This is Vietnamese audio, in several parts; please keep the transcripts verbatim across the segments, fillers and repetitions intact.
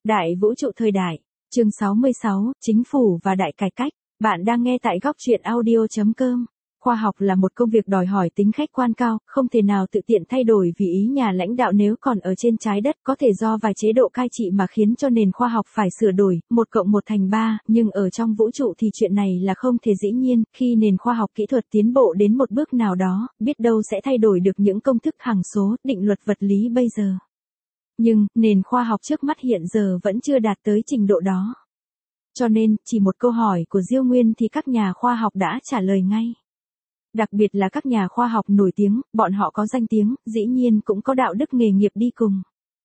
Đại vũ trụ thời đại, chương sáu mươi sáu, Chính phủ và đại cải cách. Bạn đang nghe tại góc truyện audio chấm com. Khoa học là một công việc đòi hỏi tính khách quan cao, không thể nào tự tiện thay đổi vì ý nhà lãnh đạo nếu còn ở trên trái đất có thể do vài chế độ cai trị mà khiến cho nền khoa học phải sửa đổi, một cộng một thành ba, nhưng ở trong vũ trụ thì chuyện này là không thể dĩ nhiên, khi nền khoa học kỹ thuật tiến bộ đến một bước nào đó, biết đâu sẽ thay đổi được những công thức hằng số, định luật vật lý bây giờ. Nhưng, nền khoa học trước mắt hiện giờ vẫn chưa đạt tới trình độ đó. Cho nên, chỉ một câu hỏi của Diêu Nguyên thì các nhà khoa học đã trả lời ngay. Đặc biệt là các nhà khoa học nổi tiếng, bọn họ có danh tiếng, dĩ nhiên cũng có đạo đức nghề nghiệp đi cùng.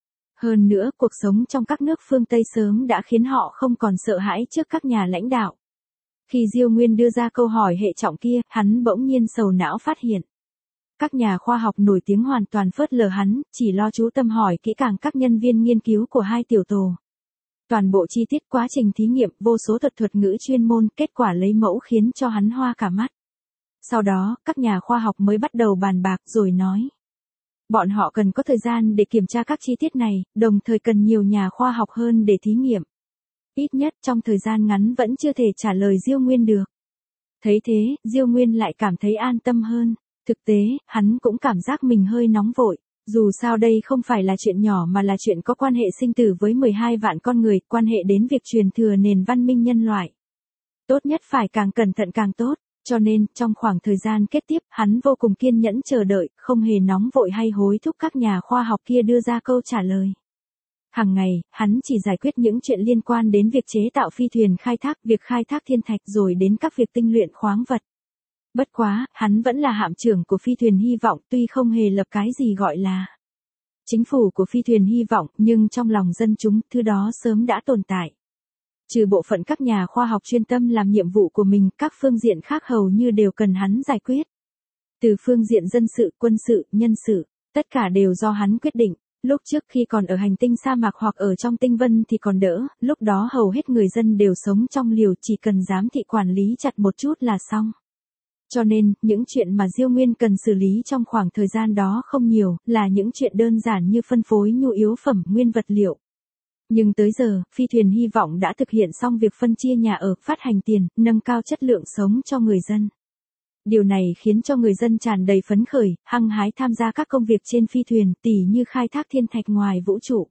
Hơn nữa, cuộc sống trong các nước phương Tây sớm đã khiến họ không còn sợ hãi trước các nhà lãnh đạo. Khi Diêu Nguyên đưa ra câu hỏi hệ trọng kia, hắn bỗng nhiên sầu não phát hiện. Các nhà khoa học nổi tiếng hoàn toàn phớt lờ hắn, chỉ lo chú tâm hỏi kỹ càng các nhân viên nghiên cứu của hai tiểu tổ. Toàn bộ chi tiết quá trình thí nghiệm, vô số thuật thuật ngữ chuyên môn, kết quả lấy mẫu khiến cho hắn hoa cả mắt. Sau đó, các nhà khoa học mới bắt đầu bàn bạc rồi nói. Bọn họ cần có thời gian để kiểm tra các chi tiết này, đồng thời cần nhiều nhà khoa học hơn để thí nghiệm. Ít nhất trong thời gian ngắn vẫn chưa thể trả lời Diêu Nguyên được. Thấy thế, Diêu Nguyên lại cảm thấy an tâm hơn. Thực tế, hắn cũng cảm giác mình hơi nóng vội. Dù sao đây không phải là chuyện nhỏ mà là chuyện có quan hệ sinh tử với mười hai vạn con người, quan hệ đến việc truyền thừa nền văn minh nhân loại. Tốt nhất phải càng cẩn thận càng tốt. Cho nên, trong khoảng thời gian kế tiếp, hắn vô cùng kiên nhẫn chờ đợi, không hề nóng vội hay hối thúc các nhà khoa học kia đưa ra câu trả lời. Hàng ngày, hắn chỉ giải quyết những chuyện liên quan đến việc chế tạo phi thuyền khai thác, việc khai thác thiên thạch rồi đến các việc tinh luyện khoáng vật. Bất quá, hắn vẫn là hạm trưởng của phi thuyền hy vọng, tuy không hề lập cái gì gọi là chính phủ của phi thuyền hy vọng, nhưng trong lòng dân chúng, thứ đó sớm đã tồn tại. Trừ bộ phận các nhà khoa học chuyên tâm làm nhiệm vụ của mình, các phương diện khác hầu như đều cần hắn giải quyết. Từ phương diện dân sự, quân sự, nhân sự, tất cả đều do hắn quyết định. Lúc trước khi còn ở hành tinh sa mạc hoặc ở trong tinh vân thì còn đỡ, lúc đó hầu hết người dân đều sống trong liều, chỉ cần giám thị quản lý chặt một chút là xong. Cho nên, những chuyện mà Diêu Nguyên cần xử lý trong khoảng thời gian đó không nhiều, là những chuyện đơn giản như phân phối nhu yếu phẩm, nguyên vật liệu. Nhưng tới giờ, phi thuyền hy vọng đã thực hiện xong việc phân chia nhà ở, phát hành tiền, nâng cao chất lượng sống cho người dân. Điều này khiến cho người dân tràn đầy phấn khởi, hăng hái tham gia các công việc trên phi thuyền, tỉ như khai thác thiên thạch ngoài vũ trụ.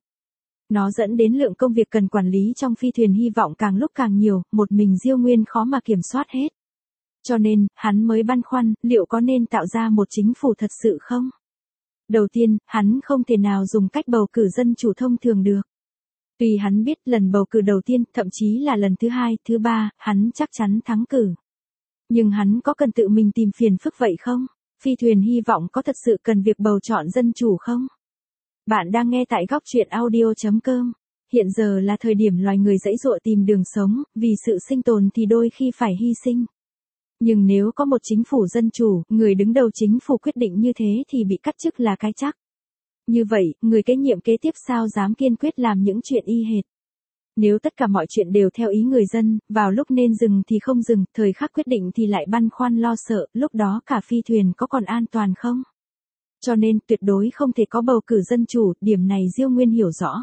Nó dẫn đến lượng công việc cần quản lý trong phi thuyền hy vọng càng lúc càng nhiều, một mình Diêu Nguyên khó mà kiểm soát hết. Cho nên, hắn mới băn khoăn, liệu có nên tạo ra một chính phủ thật sự không? Đầu tiên, hắn không thể nào dùng cách bầu cử dân chủ thông thường được. Tuy hắn biết lần bầu cử đầu tiên, thậm chí là lần thứ hai, thứ ba, hắn chắc chắn thắng cử. Nhưng hắn có cần tự mình tìm phiền phức vậy không? Phi thuyền hy vọng có thật sự cần việc bầu chọn dân chủ không? Bạn đang nghe tại góc truyện audio chấm com. Hiện giờ là thời điểm loài người giãy giụa tìm đường sống, vì sự sinh tồn thì đôi khi phải hy sinh. Nhưng nếu có một chính phủ dân chủ, người đứng đầu chính phủ quyết định như thế thì bị cắt chức là cái chắc. Như vậy, người kế nhiệm kế tiếp sao dám kiên quyết làm những chuyện y hệt. Nếu tất cả mọi chuyện đều theo ý người dân, vào lúc nên dừng thì không dừng, thời khắc quyết định thì lại băn khoăn lo sợ, lúc đó cả phi thuyền có còn an toàn không? Cho nên, tuyệt đối không thể có bầu cử dân chủ, điểm này Diêu Nguyên hiểu rõ.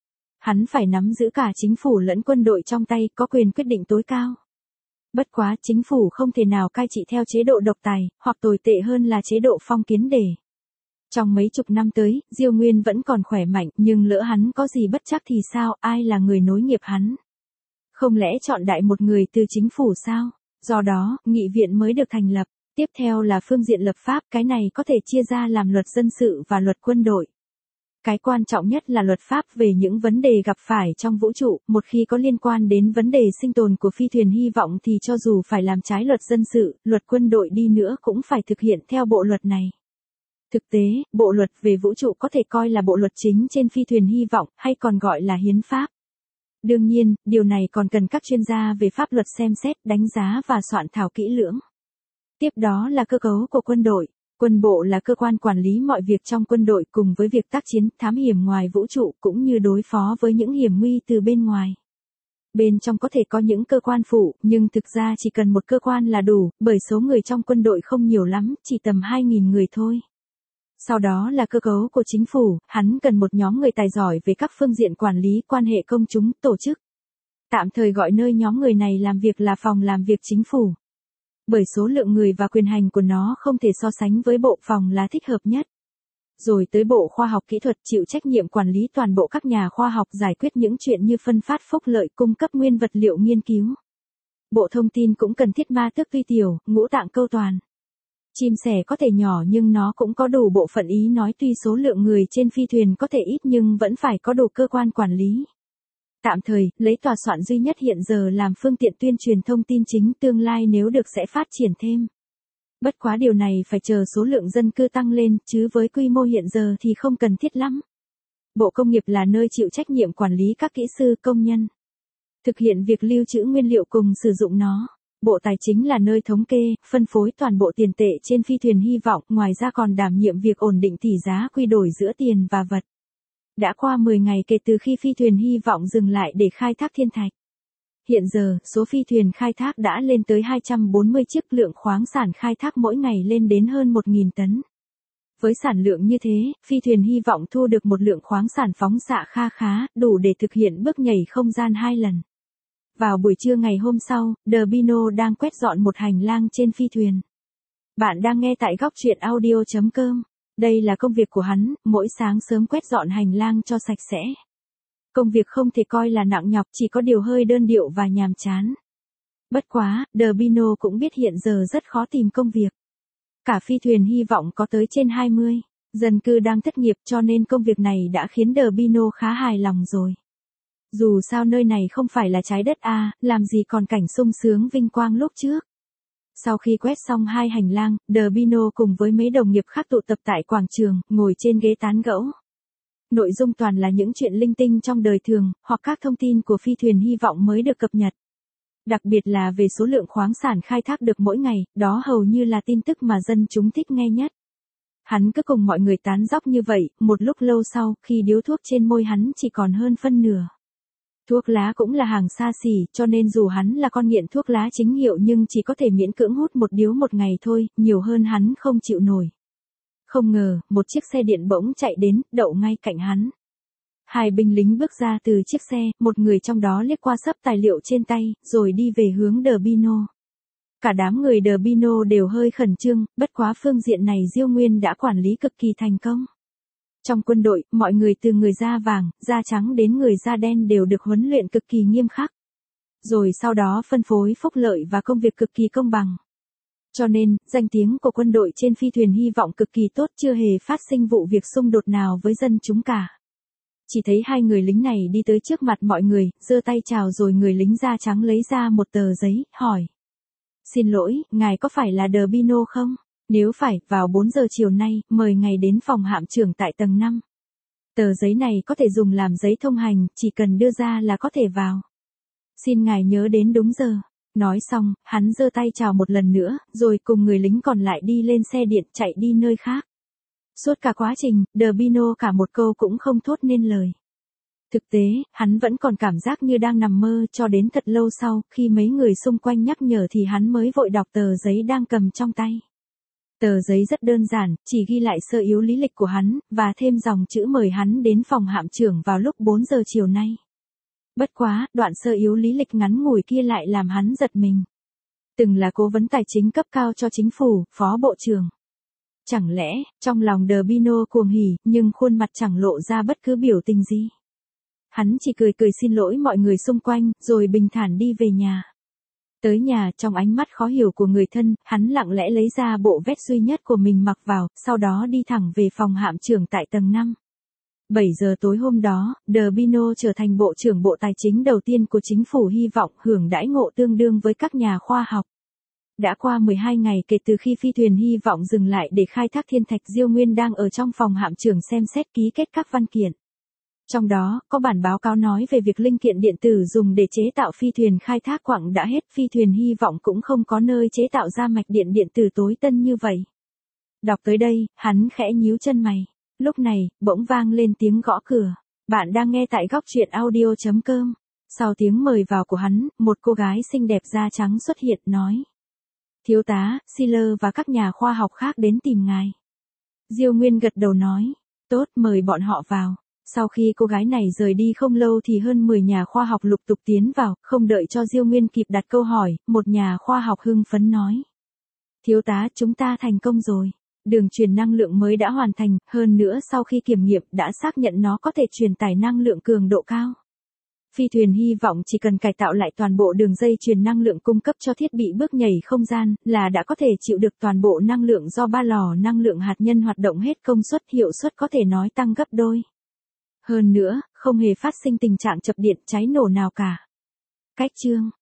Hắn phải nắm giữ cả chính phủ lẫn quân đội trong tay, có quyền quyết định tối cao. Bất quá, chính phủ không thể nào cai trị theo chế độ độc tài, hoặc tồi tệ hơn là chế độ phong kiến để. Trong mấy chục năm tới, Diêu Nguyên vẫn còn khỏe mạnh, nhưng lỡ hắn có gì bất trắc thì sao, ai là người nối nghiệp hắn? Không lẽ chọn đại một người từ chính phủ sao? Do đó, nghị viện mới được thành lập. Tiếp theo là phương diện lập pháp, cái này có thể chia ra làm luật dân sự và luật quân đội. Cái quan trọng nhất là luật pháp về những vấn đề gặp phải trong vũ trụ, một khi có liên quan đến vấn đề sinh tồn của phi thuyền hy vọng thì cho dù phải làm trái luật dân sự, luật quân đội đi nữa cũng phải thực hiện theo bộ luật này. Thực tế, bộ luật về vũ trụ có thể coi là bộ luật chính trên phi thuyền hy vọng, hay còn gọi là hiến pháp. Đương nhiên, điều này còn cần các chuyên gia về pháp luật xem xét, đánh giá và soạn thảo kỹ lưỡng. Tiếp đó là cơ cấu của quân đội. Quân bộ là cơ quan quản lý mọi việc trong quân đội cùng với việc tác chiến, thám hiểm ngoài vũ trụ cũng như đối phó với những hiểm nguy từ bên ngoài. Bên trong có thể có những cơ quan phụ, nhưng thực ra chỉ cần một cơ quan là đủ, bởi số người trong quân đội không nhiều lắm, chỉ tầm hai nghìn người thôi. Sau đó là cơ cấu của chính phủ, hắn cần một nhóm người tài giỏi về các phương diện quản lý, quan hệ công chúng, tổ chức. Tạm thời gọi nơi nhóm người này làm việc là phòng làm việc chính phủ. Bởi số lượng người và quyền hành của nó không thể so sánh với bộ phòng là thích hợp nhất. Rồi tới bộ khoa học kỹ thuật chịu trách nhiệm quản lý toàn bộ các nhà khoa học giải quyết những chuyện như phân phát phúc lợi, cung cấp nguyên vật liệu nghiên cứu. Bộ thông tin cũng cần thiết ma tước vi tiểu, ngũ tạng câu toàn. Chim sẻ có thể nhỏ nhưng nó cũng có đủ bộ phận ý nói, tuy số lượng người trên phi thuyền có thể ít nhưng vẫn phải có đủ cơ quan quản lý. Tạm thời, lấy tòa soạn duy nhất hiện giờ làm phương tiện tuyên truyền thông tin chính, tương lai nếu được sẽ phát triển thêm. Bất quá điều này phải chờ số lượng dân cư tăng lên, chứ với quy mô hiện giờ thì không cần thiết lắm. Bộ Công nghiệp là nơi chịu trách nhiệm quản lý các kỹ sư, công nhân, thực hiện việc lưu trữ nguyên liệu cùng sử dụng nó. Bộ Tài chính là nơi thống kê, phân phối toàn bộ tiền tệ trên phi thuyền hy vọng, ngoài ra còn đảm nhiệm việc ổn định tỷ giá quy đổi giữa tiền và vật. Đã qua mười ngày kể từ khi phi thuyền hy vọng dừng lại để khai thác thiên thạch. Hiện giờ, số phi thuyền khai thác đã lên tới hai trăm bốn mươi chiếc, lượng khoáng sản khai thác mỗi ngày lên đến hơn một nghìn tấn. Với sản lượng như thế, phi thuyền hy vọng thu được một lượng khoáng sản phóng xạ kha khá, đủ để thực hiện bước nhảy không gian hai lần. Vào buổi trưa ngày hôm sau, The Beano đang quét dọn một hành lang trên phi thuyền. Bạn đang nghe tại góc truyện audio chấm com. Đây là công việc của hắn, mỗi sáng sớm quét dọn hành lang cho sạch sẽ. Công việc không thể coi là nặng nhọc, chỉ có điều hơi đơn điệu và nhàm chán. Bất quá, The Beano cũng biết hiện giờ rất khó tìm công việc. Cả phi thuyền hy vọng có tới trên hai mươi dân cư đang thất nghiệp, cho nên công việc này đã khiến The Beano khá hài lòng rồi. Dù sao nơi này không phải là trái đất A, làm gì còn cảnh sung sướng vinh quang lúc trước. Sau khi quét xong hai hành lang, The Beano cùng với mấy đồng nghiệp khác tụ tập tại quảng trường, ngồi trên ghế tán gẫu. Nội dung toàn là những chuyện linh tinh trong đời thường, hoặc các thông tin của phi thuyền hy vọng mới được cập nhật. Đặc biệt là về số lượng khoáng sản khai thác được mỗi ngày, đó hầu như là tin tức mà dân chúng thích nghe nhất. Hắn cứ cùng mọi người tán dóc như vậy, một lúc lâu sau, khi điếu thuốc trên môi hắn chỉ còn hơn phân nửa. Thuốc lá cũng là hàng xa xỉ, cho nên dù hắn là con nghiện thuốc lá chính hiệu nhưng chỉ có thể miễn cưỡng hút một điếu một ngày thôi, nhiều hơn hắn không chịu nổi. Không ngờ, một chiếc xe điện bỗng chạy đến, đậu ngay cạnh hắn. Hai binh lính bước ra từ chiếc xe, một người trong đó liếc qua xấp tài liệu trên tay, rồi đi về hướng The Beano. Cả đám người The Beano đều hơi khẩn trương, bất quá phương diện này Diêu Nguyên đã quản lý cực kỳ thành công. Trong quân đội, mọi người từ người da vàng, da trắng đến người da đen đều được huấn luyện cực kỳ nghiêm khắc. Rồi sau đó phân phối phúc lợi và công việc cực kỳ công bằng. Cho nên, danh tiếng của quân đội trên phi thuyền hy vọng cực kỳ tốt, chưa hề phát sinh vụ việc xung đột nào với dân chúng cả. Chỉ thấy hai người lính này đi tới trước mặt mọi người, giơ tay chào rồi người lính da trắng lấy ra một tờ giấy, hỏi. Xin lỗi, ngài có phải là The Beano không? Nếu phải, vào bốn giờ chiều nay, mời ngài đến phòng hạm trưởng tại tầng năm. Tờ giấy này có thể dùng làm giấy thông hành, chỉ cần đưa ra là có thể vào. Xin ngài nhớ đến đúng giờ. Nói xong, hắn giơ tay chào một lần nữa, rồi cùng người lính còn lại đi lên xe điện chạy đi nơi khác. Suốt cả quá trình, The Beano cả một câu cũng không thốt nên lời. Thực tế, hắn vẫn còn cảm giác như đang nằm mơ, cho đến thật lâu sau, khi mấy người xung quanh nhắc nhở thì hắn mới vội đọc tờ giấy đang cầm trong tay. Tờ giấy rất đơn giản, chỉ ghi lại sơ yếu lý lịch của hắn, và thêm dòng chữ mời hắn đến phòng hạm trưởng vào lúc bốn giờ chiều nay. Bất quá, đoạn sơ yếu lý lịch ngắn ngủi kia lại làm hắn giật mình. Từng là cố vấn tài chính cấp cao cho chính phủ, phó bộ trưởng. Chẳng lẽ, trong lòng The Beano cuồng hỉ, nhưng khuôn mặt chẳng lộ ra bất cứ biểu tình gì. Hắn chỉ cười cười xin lỗi mọi người xung quanh, rồi bình thản đi về nhà. Tới nhà, trong ánh mắt khó hiểu của người thân, hắn lặng lẽ lấy ra bộ vest duy nhất của mình mặc vào, sau đó đi thẳng về phòng hạm trưởng tại tầng năm. bảy giờ tối hôm đó, The Beano trở thành bộ trưởng bộ tài chính đầu tiên của chính phủ hy vọng hưởng đãi ngộ tương đương với các nhà khoa học. Đã qua mười hai ngày kể từ khi phi thuyền hy vọng dừng lại để khai thác thiên thạch, Diêu Nguyên đang ở trong phòng hạm trưởng xem xét ký kết các văn kiện. Trong đó, có bản báo cáo nói về việc linh kiện điện tử dùng để chế tạo phi thuyền khai thác quặng đã hết, phi thuyền hy vọng cũng không có nơi chế tạo ra mạch điện điện tử tối tân như vậy. Đọc tới đây, hắn khẽ nhíu chân mày. Lúc này, bỗng vang lên tiếng gõ cửa. Bạn đang nghe tại góc truyện audio chấm com. Sau tiếng mời vào của hắn, một cô gái xinh đẹp da trắng xuất hiện nói. Thiếu tá, Siller và các nhà khoa học khác đến tìm ngài. Diêu Nguyên gật đầu nói, tốt, mời bọn họ vào. Sau khi cô gái này rời đi không lâu thì hơn mười nhà khoa học lục tục tiến vào, không đợi cho Diêu Nguyên kịp đặt câu hỏi, một nhà khoa học hưng phấn nói. Thiếu tá, chúng ta thành công rồi. Đường truyền năng lượng mới đã hoàn thành, hơn nữa sau khi kiểm nghiệm đã xác nhận nó có thể truyền tải năng lượng cường độ cao. Phi thuyền hy vọng chỉ cần cải tạo lại toàn bộ đường dây truyền năng lượng cung cấp cho thiết bị bước nhảy không gian là đã có thể chịu được toàn bộ năng lượng do ba lò năng lượng hạt nhân hoạt động hết công suất, hiệu suất có thể nói tăng gấp đôi. Hơn nữa, không hề phát sinh tình trạng chập điện cháy nổ nào cả. Cách chương